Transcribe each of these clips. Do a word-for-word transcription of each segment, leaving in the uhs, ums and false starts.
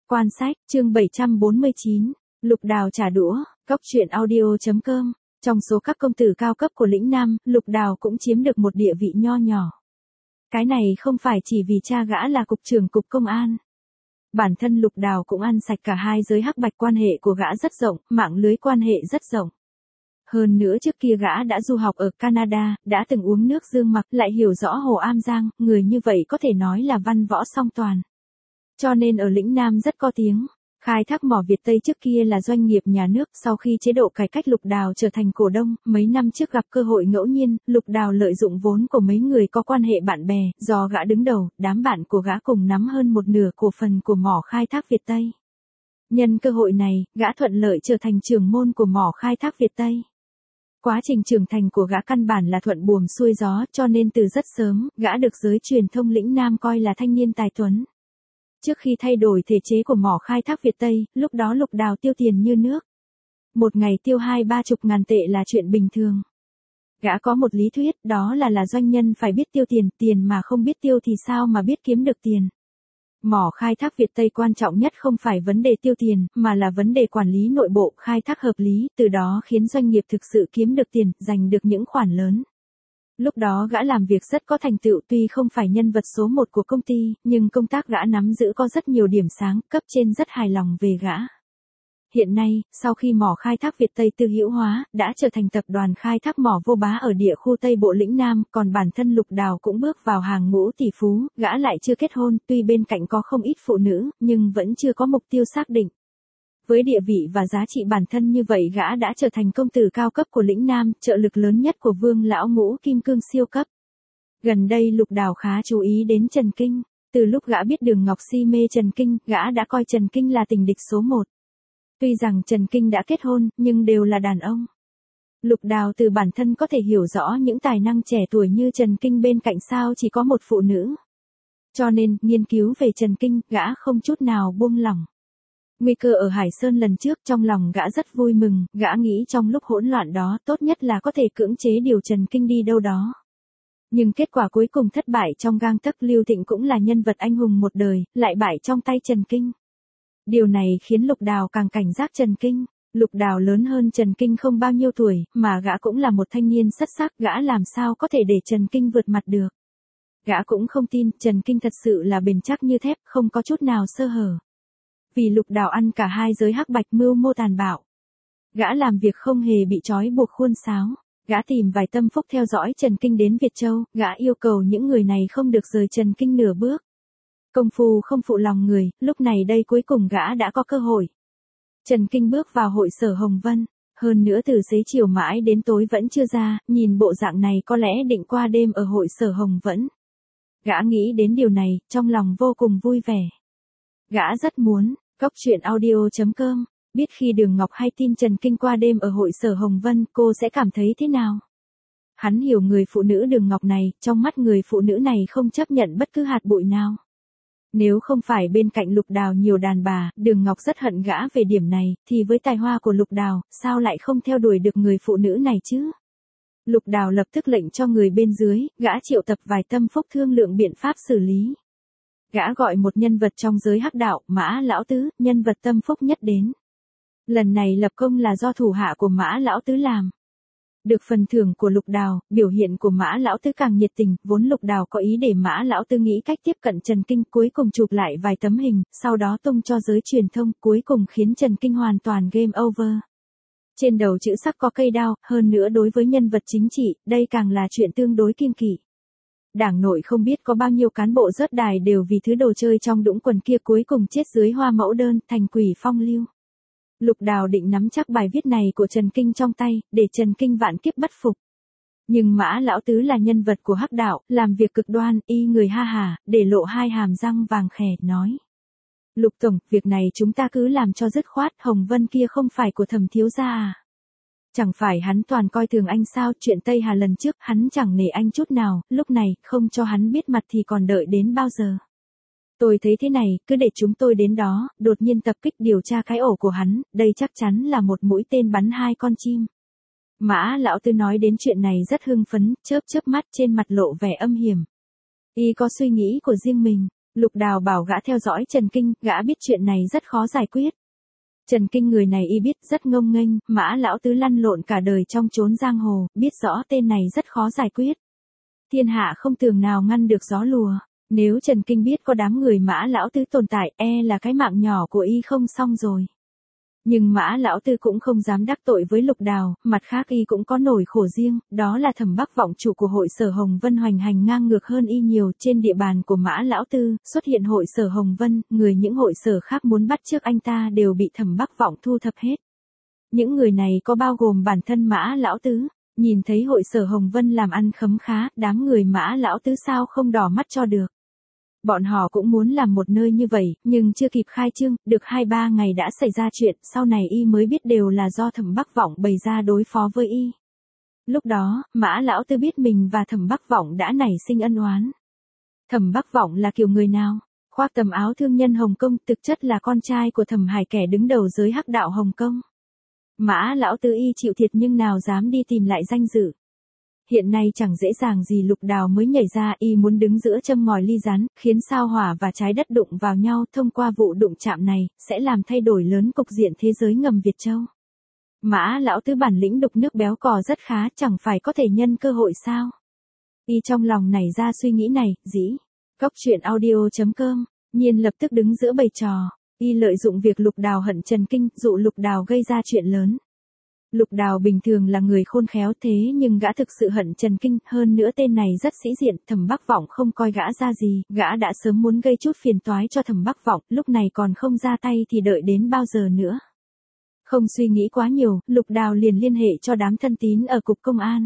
Quan sách, chương bảy trăm bốn mươi chín, Lục Đào trả đũa, Cóc truyện audio chấm com. Trong số các công tử cao cấp của lĩnh Nam, Lục Đào cũng chiếm được một địa vị nho nhỏ. Cái này không phải chỉ vì cha gã là cục trưởng cục công an. Bản thân Lục Đào cũng ăn sạch cả hai giới hắc bạch, quan hệ của gã rất rộng, mạng lưới quan hệ rất rộng. Hơn nữa trước kia gã đã du học ở Canada, đã từng uống nước dương mặc, lại hiểu rõ Hồ Am Giang, người như vậy có thể nói là văn võ song toàn. Cho nên ở lĩnh Nam rất có tiếng. Khai thác mỏ Việt Tây trước kia là doanh nghiệp nhà nước, sau khi chế độ cải cách Lục Đào trở thành cổ đông, mấy năm trước gặp cơ hội ngẫu nhiên, Lục Đào lợi dụng vốn của mấy người có quan hệ bạn bè, do gã đứng đầu, đám bạn của gã cùng nắm hơn một nửa cổ phần của mỏ khai thác Việt Tây. Nhân cơ hội này, gã thuận lợi trở thành trưởng môn của mỏ khai thác Việt Tây. Quá trình trưởng thành của gã căn bản là thuận buồm xuôi gió, cho nên từ rất sớm, gã được giới truyền thông lĩnh Nam coi là thanh niên tài tuấn. Trước khi thay đổi thể chế của mỏ khai thác Việt Tây, lúc đó Lục Đào tiêu tiền như nước. Một ngày tiêu hai ba chục ngàn tệ là chuyện bình thường. Gã có một lý thuyết, đó là là doanh nhân phải biết tiêu tiền, tiền mà không biết tiêu thì sao mà biết kiếm được tiền. Mỏ khai thác Việt Tây quan trọng nhất không phải vấn đề tiêu tiền, mà là vấn đề quản lý nội bộ, khai thác hợp lý, từ đó khiến doanh nghiệp thực sự kiếm được tiền, giành được những khoản lớn. Lúc đó gã làm việc rất có thành tựu, tuy không phải nhân vật số một của công ty, nhưng công tác gã nắm giữ có rất nhiều điểm sáng, cấp trên rất hài lòng về gã. Hiện nay, sau khi mỏ khai thác Việt Tây tư hữu hóa, đã trở thành tập đoàn khai thác mỏ vô bá ở địa khu Tây Bộ lĩnh Nam, còn bản thân Lục Đào cũng bước vào hàng ngũ tỷ phú, gã lại chưa kết hôn, tuy bên cạnh có không ít phụ nữ, nhưng vẫn chưa có mục tiêu xác định. Với địa vị và giá trị bản thân như vậy, gã đã trở thành công tử cao cấp của lĩnh Nam, trợ lực lớn nhất của Vương lão ngũ kim cương siêu cấp. Gần đây Lục Đào khá chú ý đến Trần Kinh. Từ lúc gã biết Đường Ngọc si mê Trần Kinh, gã đã coi Trần Kinh là tình địch số một. Tuy rằng Trần Kinh đã kết hôn, nhưng đều là đàn ông. Lục Đào từ bản thân có thể hiểu rõ những tài năng trẻ tuổi như Trần Kinh bên cạnh sao chỉ có một phụ nữ. Cho nên, nghiên cứu về Trần Kinh, gã không chút nào buông lỏng. Nguy cơ ở Hải Sơn lần trước, trong lòng gã rất vui mừng, gã nghĩ trong lúc hỗn loạn đó, tốt nhất là có thể cưỡng chế điều Trần Kinh đi đâu đó. Nhưng kết quả cuối cùng thất bại trong gang tấc. Lưu Thịnh cũng là nhân vật anh hùng một đời, lại bại trong tay Trần Kinh. Điều này khiến Lục Đào càng cảnh giác Trần Kinh. Lục Đào lớn hơn Trần Kinh không bao nhiêu tuổi, mà gã cũng là một thanh niên xuất sắc, gã làm sao có thể để Trần Kinh vượt mặt được. Gã cũng không tin, Trần Kinh thật sự là bền chắc như thép, không có chút nào sơ hở. Vì Lục Đào ăn cả hai giới hắc bạch, mưu mô tàn bạo. Gã làm việc không hề bị trói buộc khuôn sáo. Gã tìm vài tâm phúc theo dõi Trần Kinh đến Việt Châu, gã yêu cầu những người này không được rời Trần Kinh nửa bước. Công phu không phụ lòng người, lúc này đây cuối cùng gã đã có cơ hội. Trần Kinh bước vào hội sở Hồng Vân, hơn nữa từ xế chiều mãi đến tối vẫn chưa ra, nhìn bộ dạng này có lẽ định qua đêm ở hội sở Hồng Vân. Gã nghĩ đến điều này, trong lòng vô cùng vui vẻ. Gã rất muốn, Cóc truyện audio chấm com, biết khi Đường Ngọc hay tin Trần Kinh qua đêm ở hội sở Hồng Vân, cô sẽ cảm thấy thế nào. Hắn hiểu người phụ nữ Đường Ngọc này, trong mắt người phụ nữ này không chấp nhận bất cứ hạt bụi nào. Nếu không phải bên cạnh Lục Đào nhiều đàn bà, Đường Ngọc rất hận gã về điểm này, thì với tài hoa của Lục Đào, sao lại không theo đuổi được người phụ nữ này chứ? Lục Đào lập tức lệnh cho người bên dưới, gã triệu tập vài tâm phúc thương lượng biện pháp xử lý. Gã gọi một nhân vật trong giới hắc đạo, Mã Lão Tứ, nhân vật tâm phúc nhất đến. Lần này lập công là do thủ hạ của Mã Lão Tứ làm. Được phần thưởng của Lục Đào, biểu hiện của Mã Lão Tứ càng nhiệt tình, vốn Lục Đào có ý để Mã Lão Tứ nghĩ cách tiếp cận Trần Kinh, cuối cùng chụp lại vài tấm hình, sau đó tung cho giới truyền thông, cuối cùng khiến Trần Kinh hoàn toàn game over. Trên đầu chữ sắc có cây đao, hơn nữa đối với nhân vật chính trị, đây càng là chuyện tương đối kiêng kỵ. Đảng nội không biết có bao nhiêu cán bộ rớt đài đều vì thứ đồ chơi trong đũng quần kia, cuối cùng chết dưới hoa mẫu đơn, thành quỷ phong lưu. Lục Đào định nắm chắc bài viết này của Trần Kinh trong tay, để Trần Kinh vạn kiếp bất phục. Nhưng Mã Lão Tứ là nhân vật của hắc đạo, làm việc cực đoan, y người ha hà, để lộ hai hàm răng vàng khè, nói. Lục Tổng, việc này chúng ta cứ làm cho dứt khoát, Hồng Vân kia không phải của Thẩm thiếu gia à? Chẳng phải hắn toàn coi thường anh sao, chuyện Tây Hà lần trước, hắn chẳng nể anh chút nào, lúc này, không cho hắn biết mặt thì còn đợi đến bao giờ. Tôi thấy thế này, cứ để chúng tôi đến đó, đột nhiên tập kích điều tra cái ổ của hắn, đây chắc chắn là một mũi tên bắn hai con chim. Mã Lão Tứ nói đến chuyện này rất hưng phấn, chớp chớp mắt, trên mặt lộ vẻ âm hiểm. Y có suy nghĩ của riêng mình. Lục Đào bảo gã theo dõi Trần Kinh, gã biết chuyện này rất khó giải quyết. Trần Kinh người này y biết rất ngông nghênh, Mã lão tứ lăn lộn cả đời trong chốn giang hồ, biết rõ tên này rất khó giải quyết. Thiên hạ không tường nào ngăn được gió lùa, nếu Trần Kinh biết có đám người Mã lão tứ tồn tại, e là cái mạng nhỏ của y không xong rồi. Nhưng Mã lão tứ cũng không dám đắc tội với Lục Đào, mặt khác y cũng có nỗi khổ riêng, đó là Thẩm Bắc Vọng chủ của hội Sở Hồng Vân hoành hành ngang ngược hơn y nhiều, trên địa bàn của Mã lão tứ, xuất hiện hội Sở Hồng Vân, người những hội sở khác muốn bắt chước anh ta đều bị Thẩm Bắc Vọng thu thập hết. Những người này có bao gồm bản thân Mã lão tứ, nhìn thấy hội Sở Hồng Vân làm ăn khấm khá, đám người Mã lão tứ sao không đỏ mắt cho được. Bọn họ cũng muốn làm một nơi như vậy, nhưng chưa kịp khai trương, được hai ba ngày đã xảy ra chuyện, sau này y mới biết đều là do Thẩm Bắc Vọng bày ra đối phó với y. Lúc đó, Mã lão tứ biết mình và Thẩm Bắc Vọng đã nảy sinh ân oán. Thẩm Bắc Vọng là kiểu người nào? Khoác tầm áo thương nhân Hồng Kông, thực chất là con trai của Thẩm Hải, kẻ đứng đầu giới hắc đạo Hồng Kông. Mã lão tứ y chịu thiệt nhưng nào dám đi tìm lại danh dự. Hiện nay chẳng dễ dàng gì Lục Đào mới nhảy ra, y muốn đứng giữa châm ngòi ly rán, khiến sao hỏa và trái đất đụng vào nhau, thông qua vụ đụng chạm này, sẽ làm thay đổi lớn cục diện thế giới ngầm Việt Châu. Mã lão tứ bản lĩnh đục nước béo cò rất khá, chẳng phải có thể nhân cơ hội sao? Y trong lòng nảy ra suy nghĩ này, dĩ. Góc truyện audio chấm com, Nhiên lập tức đứng giữa bầy trò, y lợi dụng việc Lục Đào hận Trần Kinh, dụ Lục Đào gây ra chuyện lớn. Lục Đào bình thường là người khôn khéo thế nhưng gã thực sự hận Trần Kinh, hơn nữa tên này rất sĩ diện, Thẩm Bắc Vọng không coi gã ra gì, gã đã sớm muốn gây chút phiền toái cho Thẩm Bắc Vọng, lúc này còn không ra tay thì đợi đến bao giờ nữa. Không suy nghĩ quá nhiều, Lục Đào liền liên hệ cho đám thân tín ở cục công an.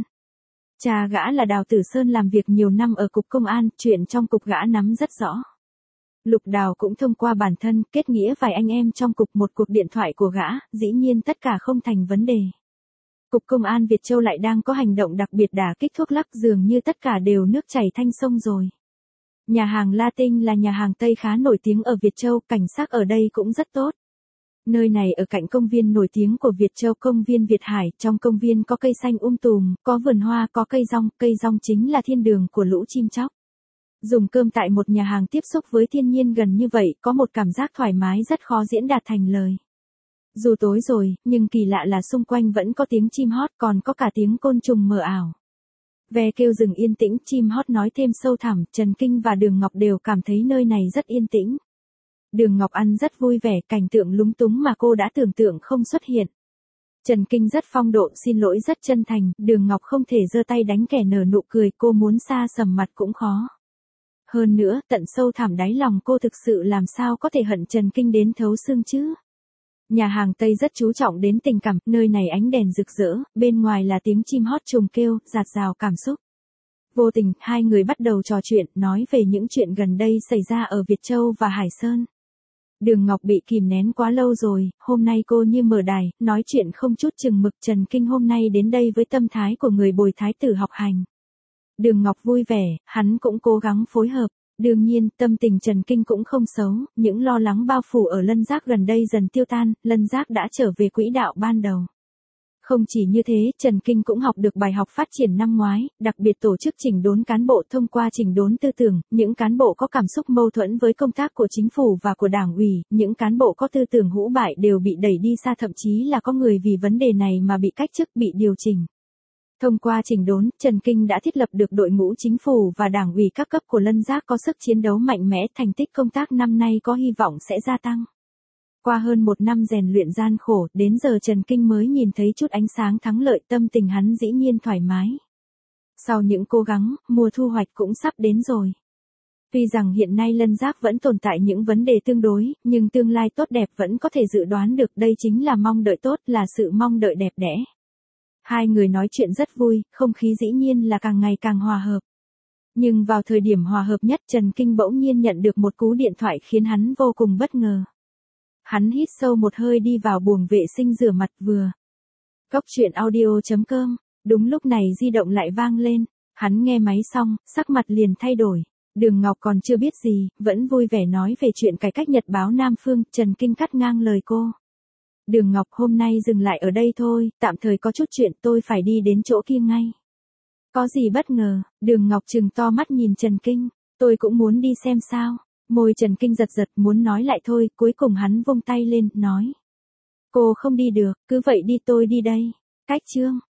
Cha gã là Đào Tử Sơn làm việc nhiều năm ở cục công an, chuyện trong cục gã nắm rất rõ. Lục Đào cũng thông qua bản thân, kết nghĩa vài anh em trong cục, một cuộc điện thoại của gã, dĩ nhiên tất cả không thành vấn đề. Cục Công an Việt Châu lại đang có hành động đặc biệt đả kích thuốc lắc, dường như tất cả đều nước chảy thanh sông rồi. Nhà hàng La Tinh là nhà hàng Tây khá nổi tiếng ở Việt Châu, cảnh sát ở đây cũng rất tốt. Nơi này ở cạnh công viên nổi tiếng của Việt Châu, công viên Việt Hải, trong công viên có cây xanh um tùm, có vườn hoa, có cây rong, cây rong chính là thiên đường của lũ chim chóc. Dùng cơm tại một nhà hàng tiếp xúc với thiên nhiên gần như vậy, có một cảm giác thoải mái rất khó diễn đạt thành lời. Dù tối rồi, nhưng kỳ lạ là xung quanh vẫn có tiếng chim hót, còn có cả tiếng côn trùng mờ ảo. Ve kêu rừng yên tĩnh, chim hót nói thêm sâu thẳm, Trần Kinh và Đường Ngọc đều cảm thấy nơi này rất yên tĩnh. Đường Ngọc ăn rất vui vẻ, cảnh tượng lúng túng mà cô đã tưởng tượng không xuất hiện. Trần Kinh rất phong độ, xin lỗi rất chân thành, Đường Ngọc không thể giơ tay đánh kẻ nở nụ cười, cô muốn xa sầm mặt cũng khó. Hơn nữa, tận sâu thẳm đáy lòng cô thực sự làm sao có thể hận Trần Kinh đến thấu xương chứ. Nhà hàng Tây rất chú trọng đến tình cảm, nơi này ánh đèn rực rỡ, bên ngoài là tiếng chim hót trùng kêu, dạt dào cảm xúc. Vô tình, hai người bắt đầu trò chuyện, nói về những chuyện gần đây xảy ra ở Việt Châu và Hải Sơn. Đường Ngọc bị kìm nén quá lâu rồi, hôm nay cô như mở đài, nói chuyện không chút chừng mực. Trần Kinh hôm nay đến đây với tâm thái của người bồi thái tử học hành. Đường Ngọc vui vẻ, hắn cũng cố gắng phối hợp. Đương nhiên, tâm tình Trần Kinh cũng không xấu, những lo lắng bao phủ ở Lân Giác gần đây dần tiêu tan, Lân Giác đã trở về quỹ đạo ban đầu. Không chỉ như thế, Trần Kinh cũng học được bài học phát triển năm ngoái, đặc biệt tổ chức chỉnh đốn cán bộ. Thông qua chỉnh đốn tư tưởng, những cán bộ có cảm xúc mâu thuẫn với công tác của chính phủ và của đảng ủy, những cán bộ có tư tưởng hũ bại đều bị đẩy đi xa, thậm chí là có người vì vấn đề này mà bị cách chức, bị điều chỉnh. Thông qua chỉnh đốn, Trần Kinh đã thiết lập được đội ngũ chính phủ và đảng ủy các cấp của Lân Giác có sức chiến đấu mạnh mẽ, thành tích công tác năm nay có hy vọng sẽ gia tăng. Qua hơn một năm rèn luyện gian khổ, đến giờ Trần Kinh mới nhìn thấy chút ánh sáng thắng lợi, tâm tình hắn dĩ nhiên thoải mái. Sau những cố gắng, mùa thu hoạch cũng sắp đến rồi. Tuy rằng hiện nay Lân Giác vẫn tồn tại những vấn đề tương đối, nhưng tương lai tốt đẹp vẫn có thể dự đoán được, đây chính là mong đợi tốt, là sự mong đợi đẹp đẽ. Hai người nói chuyện rất vui, không khí dĩ nhiên là càng ngày càng hòa hợp. Nhưng vào thời điểm hòa hợp nhất, Trần Kinh bỗng nhiên nhận được một cú điện thoại khiến hắn vô cùng bất ngờ. Hắn hít sâu một hơi đi vào buồng vệ sinh rửa mặt vừa. Góc truyện audio chấm com, đúng lúc này di động lại vang lên, hắn nghe máy xong, sắc mặt liền thay đổi. Đường Ngọc còn chưa biết gì, vẫn vui vẻ nói về chuyện cải cách nhật báo Nam Phương, Trần Kinh cắt ngang lời cô. Đường Ngọc, hôm nay dừng lại ở đây thôi, tạm thời có chút chuyện, tôi phải đi đến chỗ kia ngay. Có gì bất ngờ? Đường Ngọc trừng to mắt nhìn Trần Kinh, tôi cũng muốn đi xem sao. Môi Trần Kinh giật giật muốn nói lại thôi, cuối cùng hắn vung tay lên, nói. Cô không đi được, cứ vậy đi tôi đi đây. Cách chương.